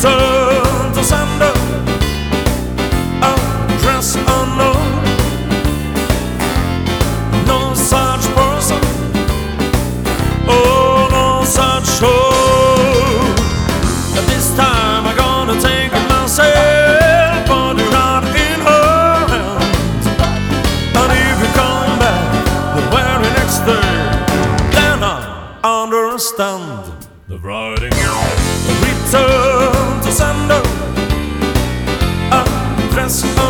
return to sender, address unknown. No such person, oh, no such soul. This time I'm gonna take it myself, put it out in her hands. And if you come back the very next day, then I understand the writing. Return to sender, address